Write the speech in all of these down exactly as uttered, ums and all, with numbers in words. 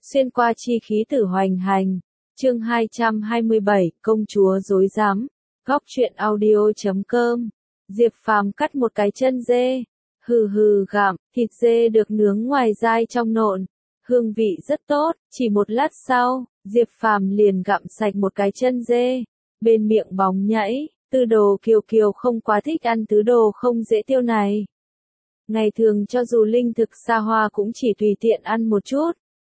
xuyên qua chi khí tử hoành hành. Chương hai trăm hai mươi bảy, công chúa dối rắm. Góc truyện audio chấm com. Diệp Phàm cắt một cái chân dê, hừ hừ gặm, thịt dê được nướng ngoài dai trong nộn, hương vị rất tốt. Chỉ một lát sau, Diệp Phàm liền gặm sạch một cái chân dê, bên miệng bóng nhảy. Tư Đồ Kiều Kiều không quá thích ăn thứ đồ không dễ tiêu này. Ngày thường cho dù linh thực xa hoa cũng chỉ tùy tiện ăn một chút.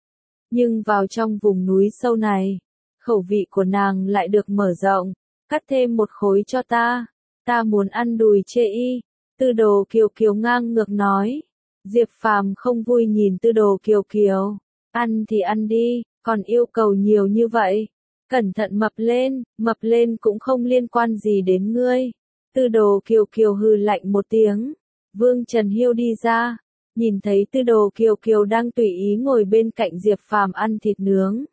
Nhưng vào trong vùng núi sâu này, khẩu vị của nàng lại được mở rộng. Cắt thêm một khối cho ta, ta muốn ăn đùi chê y. Tư Đồ Kiều Kiều ngang ngược nói. Diệp Phàm không vui nhìn Tư Đồ Kiều Kiều. Ăn thì ăn đi, còn yêu cầu nhiều như vậy. Cẩn thận mập lên, mập lên cũng không liên quan gì đến ngươi. Tư Đồ Kiều Kiều hừ lạnh một tiếng. Vương Trần Hiêu đi ra, nhìn thấy Tư Đồ Kiều Kiều đang tùy ý ngồi bên cạnh Diệp Phàm ăn thịt nướng.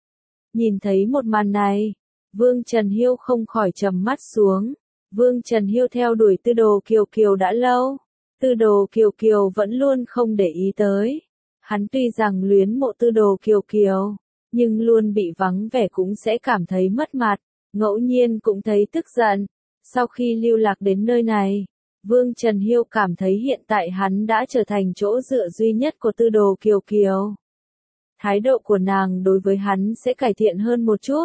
Nhìn thấy một màn này, Vương Trần Hiêu không khỏi trầm mắt xuống. Vương Trần Hiêu theo đuổi Tư Đồ Kiều Kiều đã lâu, Tư Đồ Kiều Kiều vẫn luôn không để ý tới. Hắn tuy rằng luyến mộ Tư Đồ Kiều Kiều, nhưng luôn bị vắng vẻ cũng sẽ cảm thấy mất mặt, ngẫu nhiên cũng thấy tức giận. Sau khi lưu lạc đến nơi này, Vương Trần Hiêu cảm thấy hiện tại hắn đã trở thành chỗ dựa duy nhất của Tư Đồ Kiều Kiều. Thái độ của nàng đối với hắn sẽ cải thiện hơn một chút.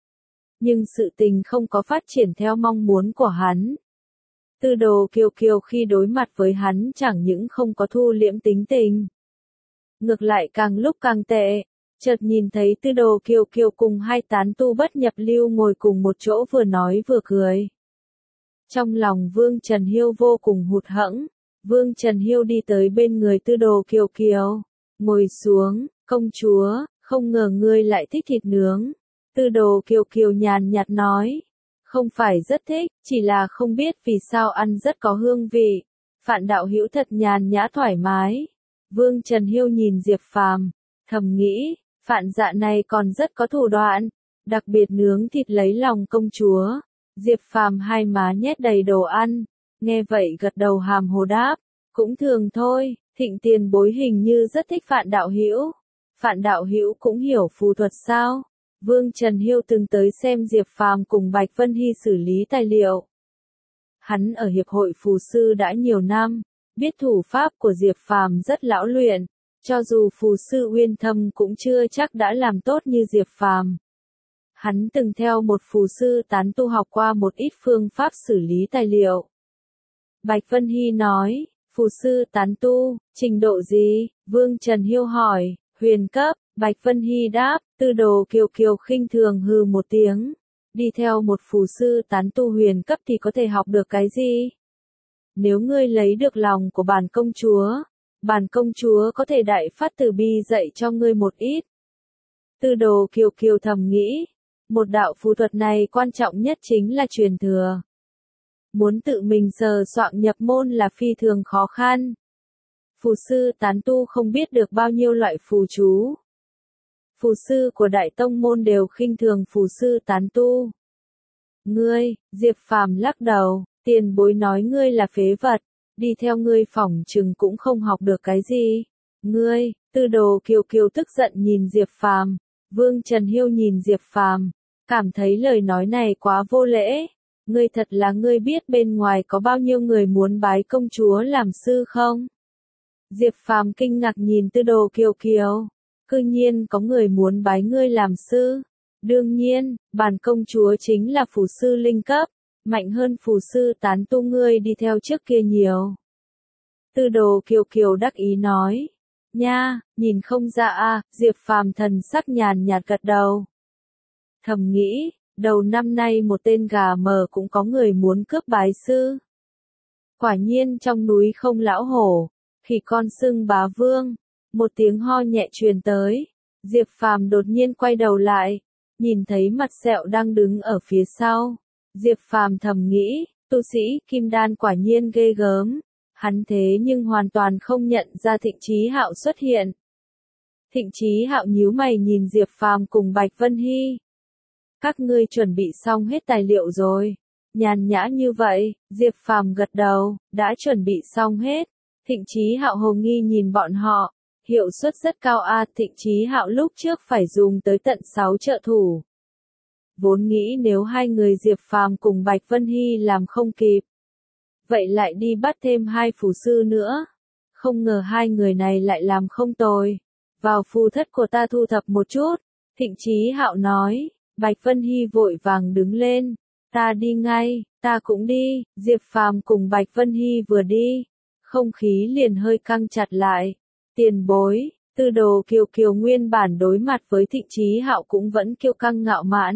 Nhưng sự tình không có phát triển theo mong muốn của hắn. Tư Đồ Kiều Kiều khi đối mặt với hắn chẳng những không có thu liễm tính tình, ngược lại càng lúc càng tệ. Chợt nhìn thấy Tư Đồ Kiều Kiều cùng hai tán tu bất nhập lưu ngồi cùng một chỗ vừa nói vừa cười. Trong lòng Vương Trần Hiêu vô cùng hụt hẫng. Vương Trần Hiêu đi tới bên người Tư Đồ Kiều Kiều, ngồi xuống. Công chúa, không ngờ ngươi lại thích thịt nướng. Tư Đồ Kiều Kiều nhàn nhạt nói. Không phải rất thích, chỉ là không biết vì sao ăn rất có hương vị. Phạn đạo hữu thật nhàn nhã thoải mái. Vương Trần Hiêu nhìn Diệp Phàm, thầm nghĩ, Phạn dạ này còn rất có thủ đoạn, đặc biệt nướng thịt lấy lòng công chúa. Diệp Phàm hai má nhét đầy đồ ăn, nghe vậy gật đầu hàm hồ đáp, cũng thường thôi. Thịnh tiền bối hình như rất thích Phạn đạo hữu. Phạn đạo hữu cũng hiểu phù thuật sao? Vương Trần Hiêu từng tới xem Diệp Phàm cùng Bạch Vân Hy xử lý tài liệu. Hắn ở hiệp hội phù sư đã nhiều năm, biết thủ pháp của Diệp Phàm rất lão luyện, cho dù phù sư uyên thâm cũng chưa chắc đã làm tốt như Diệp Phàm. Hắn từng theo một phù sư tán tu học qua một ít phương pháp xử lý tài liệu. Bạch Vân Hy nói, phù sư tán tu, trình độ gì? Vương Trần Hiêu hỏi. Huyền cấp. Bạch Vân Hy đáp. Tư Đồ Kiều Kiều khinh thường hừ một tiếng. Đi theo một phù sư tán tu huyền cấp thì có thể học được cái gì? Nếu ngươi lấy được lòng của bản công chúa, bản công chúa có thể đại phát từ bi dạy cho ngươi một ít. Tư Đồ Kiều Kiều thầm nghĩ, một đạo phù thuật này quan trọng nhất chính là truyền thừa. Muốn tự mình sờ soạng nhập môn là phi thường khó khăn. Phù sư tán tu không biết được bao nhiêu loại phù chú. Phù sư của đại tông môn đều khinh thường phù sư tán tu. Ngươi, Diệp Phàm lắc đầu, tiền bối nói ngươi là phế vật, đi theo ngươi phỏng chừng cũng không học được cái gì. Ngươi, Tư Đồ Kiều Kiều tức giận nhìn Diệp Phàm, Vương Trần Hiêu nhìn Diệp Phàm, cảm thấy lời nói này quá vô lễ. Ngươi thật là ngươi biết bên ngoài có bao nhiêu người muốn bái công chúa làm sư không? Diệp Phàm kinh ngạc nhìn Tư Đồ Kiều Kiều, cư nhiên có người muốn bái ngươi làm sư. Đương nhiên, bản công chúa chính là phù sư linh cấp, mạnh hơn phù sư tán tu ngươi đi theo trước kia nhiều. Tư Đồ Kiều Kiều đắc ý nói. Nha, nhìn không ra a. Diệp Phàm thần sắc nhàn nhạt gật đầu. Thầm nghĩ, đầu năm nay một tên gà mờ cũng có người muốn cướp bái sư. Quả nhiên trong núi không lão hổ, khỉ con xưng bá vương. Một tiếng ho nhẹ truyền tới. Diệp Phàm đột nhiên quay đầu lại, nhìn thấy mặt sẹo đang đứng ở phía sau. Diệp Phàm thầm nghĩ, tu sĩ kim đan quả nhiên ghê gớm. Hắn thế nhưng hoàn toàn không nhận ra Thịnh Chí Hạo xuất hiện. Thịnh Chí Hạo nhíu mày nhìn Diệp Phàm cùng Bạch Vân Hy. Các ngươi chuẩn bị xong hết tài liệu rồi? Nhàn nhã như vậy, Diệp Phàm gật đầu, đã chuẩn bị xong hết. Thịnh Chí Hạo hồ nghi nhìn bọn họ, Hiệu suất rất cao a, Thịnh Chí Hạo lúc trước phải dùng tới tận sáu trợ thủ. Vốn nghĩ nếu hai người Diệp Phàm cùng Bạch Vân Hy làm không kịp, vậy lại đi bắt thêm hai phù sư nữa. Không ngờ hai người này lại làm không tồi. Vào phù thất của ta thu thập một chút, Thịnh Chí Hạo nói. Bạch Vân Hy vội vàng đứng lên. Ta đi ngay, ta cũng đi. Diệp Phàm cùng Bạch Vân Hy vừa đi, không khí liền hơi căng chặt lại. Tiền bối, Tư Đồ Kiều Kiều nguyên bản đối mặt với Thịnh Chí Hạo cũng vẫn kiêu căng ngạo mạn.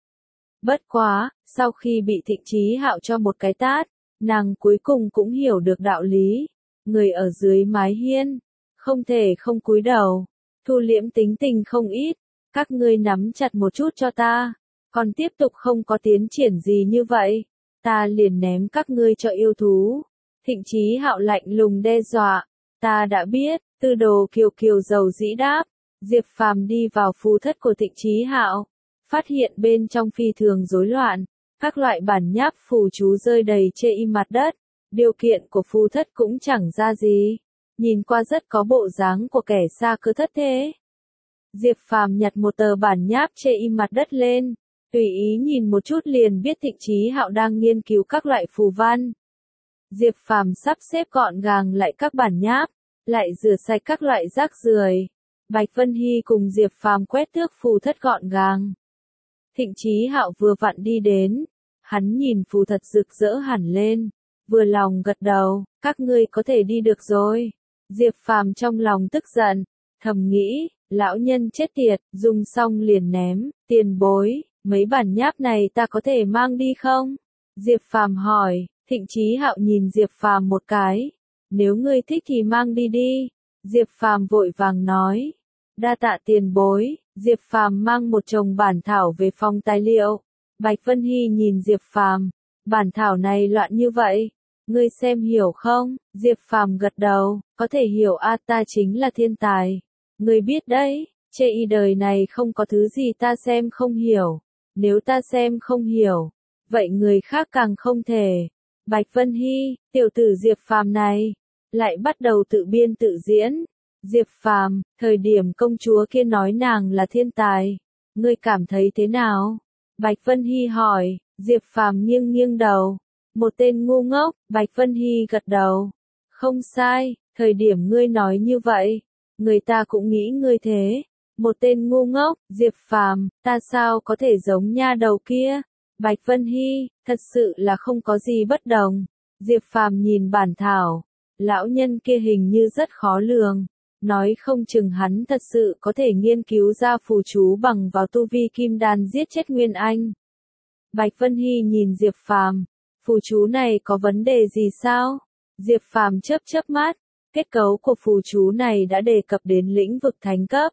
Bất quá, sau khi bị Thịnh Chí Hạo cho một cái tát, nàng cuối cùng cũng hiểu được đạo lý. Người ở dưới mái hiên, không thể không cúi đầu, thu liễm tính tình không ít. Các ngươi nắm chặt một chút cho ta, còn tiếp tục không có tiến triển gì như vậy, ta liền ném các ngươi cho yêu thú. Thịnh Chí Hạo lạnh lùng đe dọa. Ta đã biết. Tư Đồ Kiều Kiều dầu dĩ đáp. Diệp Phàm đi vào phù thất của Thịnh Chí Hạo, phát hiện bên trong phi thường rối loạn, các loại bản nháp phù chú rơi đầy trên mặt đất. Điều kiện của phù thất cũng chẳng ra gì, nhìn qua rất có bộ dáng của kẻ xa cơ thất thế. Diệp Phàm nhặt một tờ bản nháp trên mặt đất lên, tùy ý nhìn một chút liền biết Thịnh Chí Hạo đang nghiên cứu các loại phù văn. Diệp Phàm sắp xếp gọn gàng lại các bản nháp, lại rửa sạch các loại rác rưởi. Bạch Vân Hy cùng Diệp Phàm quét tước phù thất gọn gàng. Thịnh Chí Hạo vừa vặn đi đến, hắn nhìn phù thật rực rỡ hẳn lên, vừa lòng gật đầu, các ngươi có thể đi được rồi. Diệp Phàm trong lòng tức giận, thầm nghĩ, lão nhân chết tiệt, dùng xong liền ném, tiền bối, mấy bản nháp này ta có thể mang đi không? Diệp Phàm hỏi. Thịnh Chí Hạo nhìn Diệp Phàm một cái, nếu ngươi thích thì mang đi đi. Diệp Phàm vội vàng nói, đa tạ tiền bối. Diệp Phàm mang một chồng bản thảo về phòng tài liệu. Bạch Vân Hy nhìn Diệp Phàm, bản thảo này loạn như vậy, ngươi xem hiểu không? Diệp Phàm gật đầu, có thể hiểu a, ta chính là thiên tài. Ngươi biết đấy, trên y đời này không có thứ gì ta xem không hiểu, nếu ta xem không hiểu, vậy người khác càng không thể. Bạch Vân Hy, tiểu tử Diệp Phàm này, lại bắt đầu tự biên tự diễn. Diệp Phàm, thời điểm công chúa kia nói nàng là thiên tài, ngươi cảm thấy thế nào? Bạch Vân Hy hỏi. Diệp Phàm nghiêng nghiêng đầu, một tên ngu ngốc. Bạch Vân Hy gật đầu, không sai, thời điểm ngươi nói như vậy, người ta cũng nghĩ ngươi thế, một tên ngu ngốc. Diệp Phàm, ta sao có thể giống nha đầu kia? Bạch Vân Hy, thật sự là không có gì bất đồng. Diệp Phàm nhìn bản thảo, lão nhân kia hình như rất khó lường, nói không chừng hắn thật sự có thể nghiên cứu ra phù chú bằng vào tu vi kim đan giết chết Nguyên Anh. Bạch Vân Hy nhìn Diệp Phàm, phù chú này có vấn đề gì sao? Diệp Phàm chớp chớp mắt, kết cấu của phù chú này đã đề cập đến lĩnh vực thánh cấp.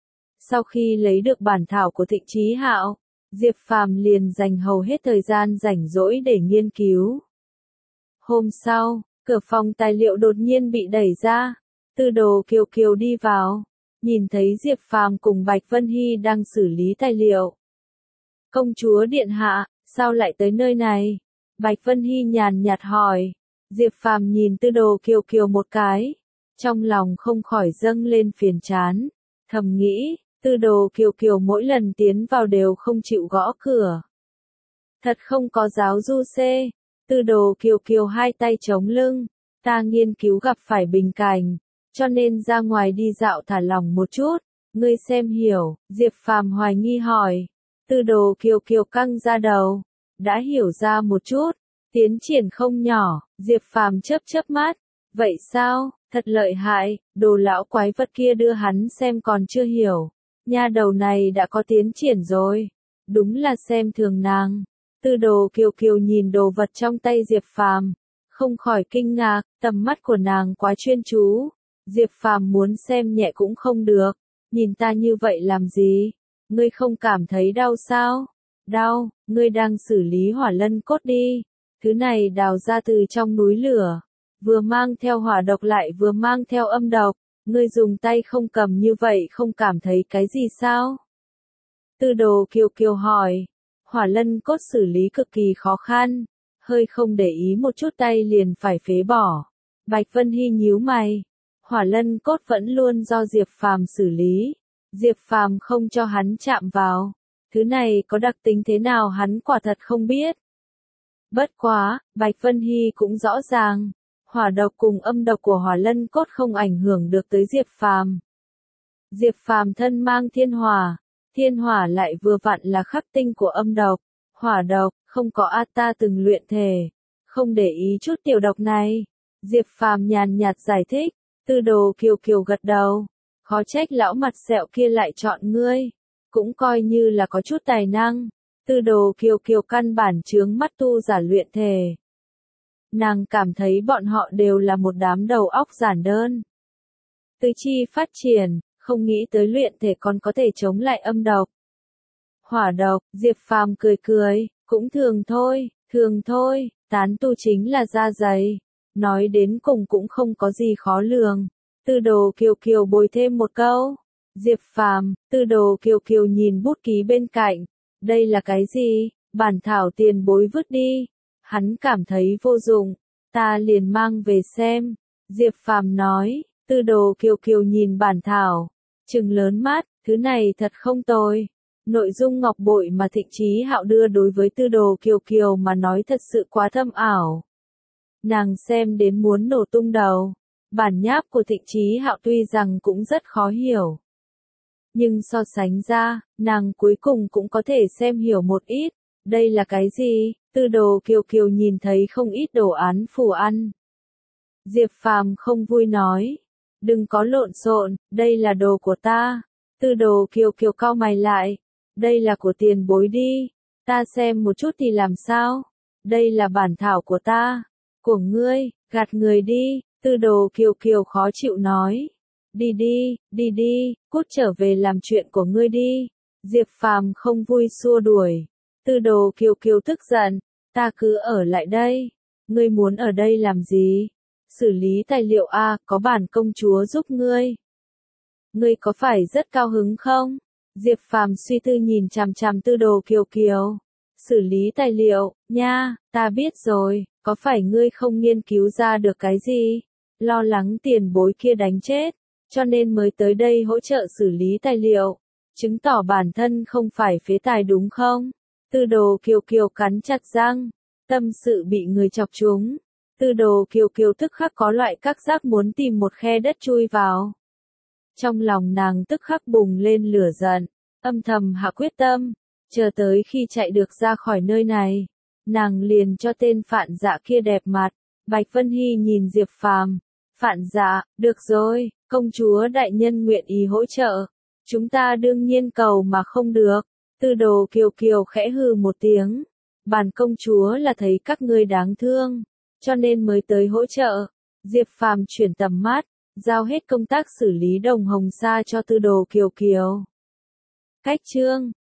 Sau khi lấy được bản thảo của Thịnh Chí Hạo, Diệp Phàm liền dành hầu hết thời gian rảnh rỗi để nghiên cứu. Hôm sau, cửa phòng tài liệu đột nhiên bị đẩy ra, Tư Đồ Kiều Kiều đi vào, nhìn thấy Diệp Phàm cùng Bạch Vân Hy đang xử lý tài liệu. Công chúa điện hạ, sao lại tới nơi này? Bạch Vân Hy nhàn nhạt hỏi. Diệp Phàm nhìn Tư Đồ Kiều Kiều một cái, trong lòng không khỏi dâng lên phiền chán, thầm nghĩ, Tư Đồ Kiều Kiều mỗi lần tiến vào đều không chịu gõ cửa. Thật không có giáo du xê. Tư Đồ Kiều Kiều hai tay chống lưng, ta nghiên cứu gặp phải bình cảnh, cho nên ra ngoài đi dạo thả lỏng một chút, ngươi xem hiểu? Diệp Phàm hoài nghi hỏi. Tư Đồ Kiều Kiều căng ra đầu, đã hiểu ra một chút, tiến triển không nhỏ. Diệp Phàm chớp chớp mắt, vậy sao, thật lợi hại, đồ lão quái vật kia đưa hắn xem còn chưa hiểu, nha đầu này đã có tiến triển rồi, đúng là xem thường nàng. Tư Đồ Kiều Kiều nhìn đồ vật trong tay Diệp Phàm, không khỏi kinh ngạc, tầm mắt của nàng quá chuyên chú. Diệp Phàm muốn xem nhẹ cũng không được, nhìn ta như vậy làm gì? Ngươi không cảm thấy đau sao? Đau, ngươi đang xử lý hỏa lân cốt đi. Thứ này đào ra từ trong núi lửa, vừa mang theo hỏa độc lại vừa mang theo âm độc, ngươi dùng tay không cầm như vậy không cảm thấy cái gì sao? Tư Đồ Kiều Kiều hỏi. Hỏa lân cốt xử lý cực kỳ khó khăn, hơi không để ý một chút tay liền phải phế bỏ. Bạch Vân Hy nhíu mày. Hỏa lân cốt vẫn luôn do Diệp Phàm xử lý. Diệp Phàm không cho hắn chạm vào. Thứ này có đặc tính thế nào hắn quả thật không biết. Bất quá, Bạch Vân Hy cũng rõ ràng. Hỏa độc cùng âm độc của hỏa lân cốt không ảnh hưởng được tới Diệp Phàm. Diệp Phàm thân mang thiên hỏa. Thiên hỏa lại vừa vặn là khắc tinh của âm độc. Hỏa độc, không có A ta từng luyện thể. Không để ý chút tiểu độc này. Diệp Phàm nhàn nhạt giải thích. Tư Đồ Kiều Kiều gật đầu. Khó trách lão mặt sẹo kia lại chọn ngươi. Cũng coi như là có chút tài năng. Tư Đồ Kiều Kiều căn bản chướng mắt tu giả luyện thể. Nàng cảm thấy bọn họ đều là một đám đầu óc giản đơn. Tứ chi phát triển, không nghĩ tới luyện thể còn có thể chống lại âm độc. Hỏa độc, Diệp Phàm cười cười, cũng thường thôi, thường thôi, tán tu chính là da dày. Nói đến cùng cũng không có gì khó lường. Tư Đồ Kiều Kiều bồi thêm một câu. Diệp Phàm, Tư Đồ Kiều Kiều nhìn bút ký bên cạnh. Đây là cái gì? Bản thảo tiền bối vứt đi. Hắn cảm thấy vô dụng. Ta liền mang về xem. Diệp Phàm nói. Tư Đồ Kiều Kiều nhìn bản thảo. Trừng lớn mắt, thứ này thật không tồi. Nội dung ngọc bội mà Thịnh Chí Hạo đưa đối với Tư Đồ Kiều Kiều mà nói thật sự quá thâm ảo. Nàng xem đến muốn nổ tung đầu. Bản nháp của Thịnh Chí Hạo tuy rằng cũng rất khó hiểu. Nhưng so sánh ra, nàng cuối cùng cũng có thể xem hiểu một ít. Đây là cái gì? Tư Đồ Kiều Kiều nhìn thấy không ít đồ án phù ăn. Diệp Phàm không vui nói. Đừng có lộn xộn, đây là đồ của ta. Tư Đồ Kiều Kiều cau mày lại. Đây là của tiền bối đi. Ta xem một chút thì làm sao? Đây là bản thảo của ta. Của ngươi, gạt người đi. Tư Đồ Kiều Kiều khó chịu nói. Đi đi, đi đi, cút trở về làm chuyện của ngươi đi. Diệp Phàm không vui xua đuổi. Tư Đồ Kiều Kiều tức giận. Ta cứ ở lại đây. Ngươi muốn ở đây làm gì? Xử lý tài liệu A, có bản công chúa giúp ngươi. Ngươi có phải rất cao hứng không? Diệp Phàm suy tư nhìn chằm chằm Tư Đồ Kiều Kiều. Xử lý tài liệu, nha, ta biết rồi, có phải ngươi không nghiên cứu ra được cái gì? Lo lắng tiền bối kia đánh chết, cho nên mới tới đây hỗ trợ xử lý tài liệu. Chứng tỏ bản thân không phải phế tài đúng không? Tư Đồ Kiều Kiều cắn chặt răng, tâm sự bị người chọc trúng. Tư Đồ Kiều Kiều tức khắc có loại các giác muốn tìm một khe đất chui vào. Trong lòng nàng tức khắc bùng lên lửa giận, âm thầm hạ quyết tâm, chờ tới khi chạy được ra khỏi nơi này, nàng liền cho tên Phạn Dạ kia đẹp mặt. Bạch Vân Hy nhìn Diệp Phàm, Phạn Dạ, được rồi, công chúa đại nhân nguyện ý hỗ trợ, chúng ta đương nhiên cầu mà không được. Tư Đồ Kiều Kiều khẽ hừ một tiếng, bản công chúa là thấy các ngươi đáng thương, cho nên mới tới hỗ trợ. Diệp Phàm chuyển tầm mắt, giao hết công tác xử lý đồng hồng sa cho Tư Đồ Kiều Kiều. Cách chương